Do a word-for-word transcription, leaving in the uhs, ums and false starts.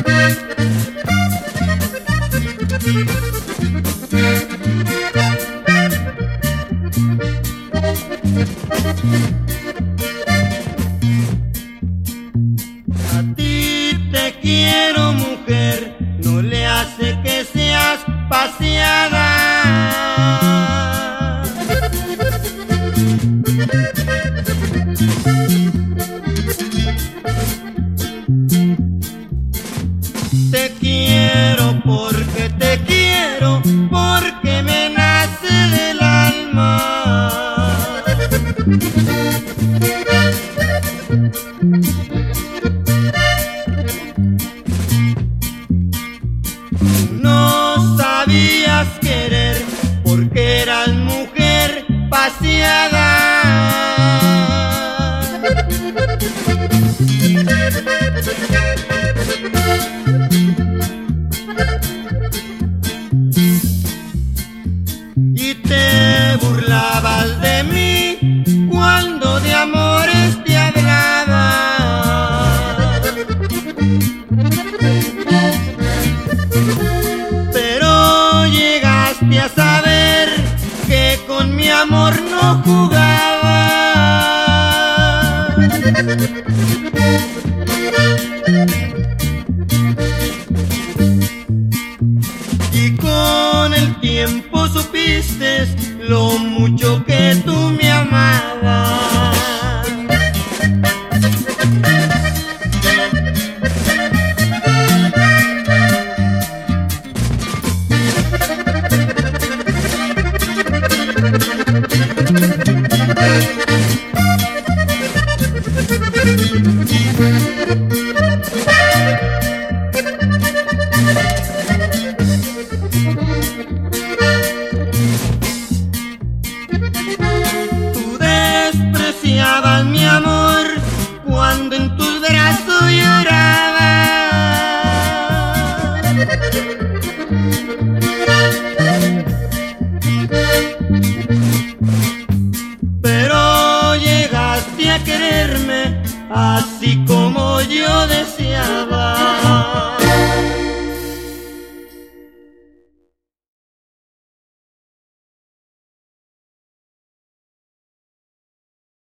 A ti te quiero, mujer, no le hace que seas paseada. Te quiero porque te quiero, porque me nace del alma. No sabías querer porque eras mujer paseada. Y te burlabas de mí cuando de amores te hablaba. Pero llegaste a saber que con mi amor no jugaba. Y con el tiempo supiste lo mucho que tú me amabas. Tú despreciabas mi amor cuando en tus brazos lloraba. Pero llegaste a quererme así como yo deseaba.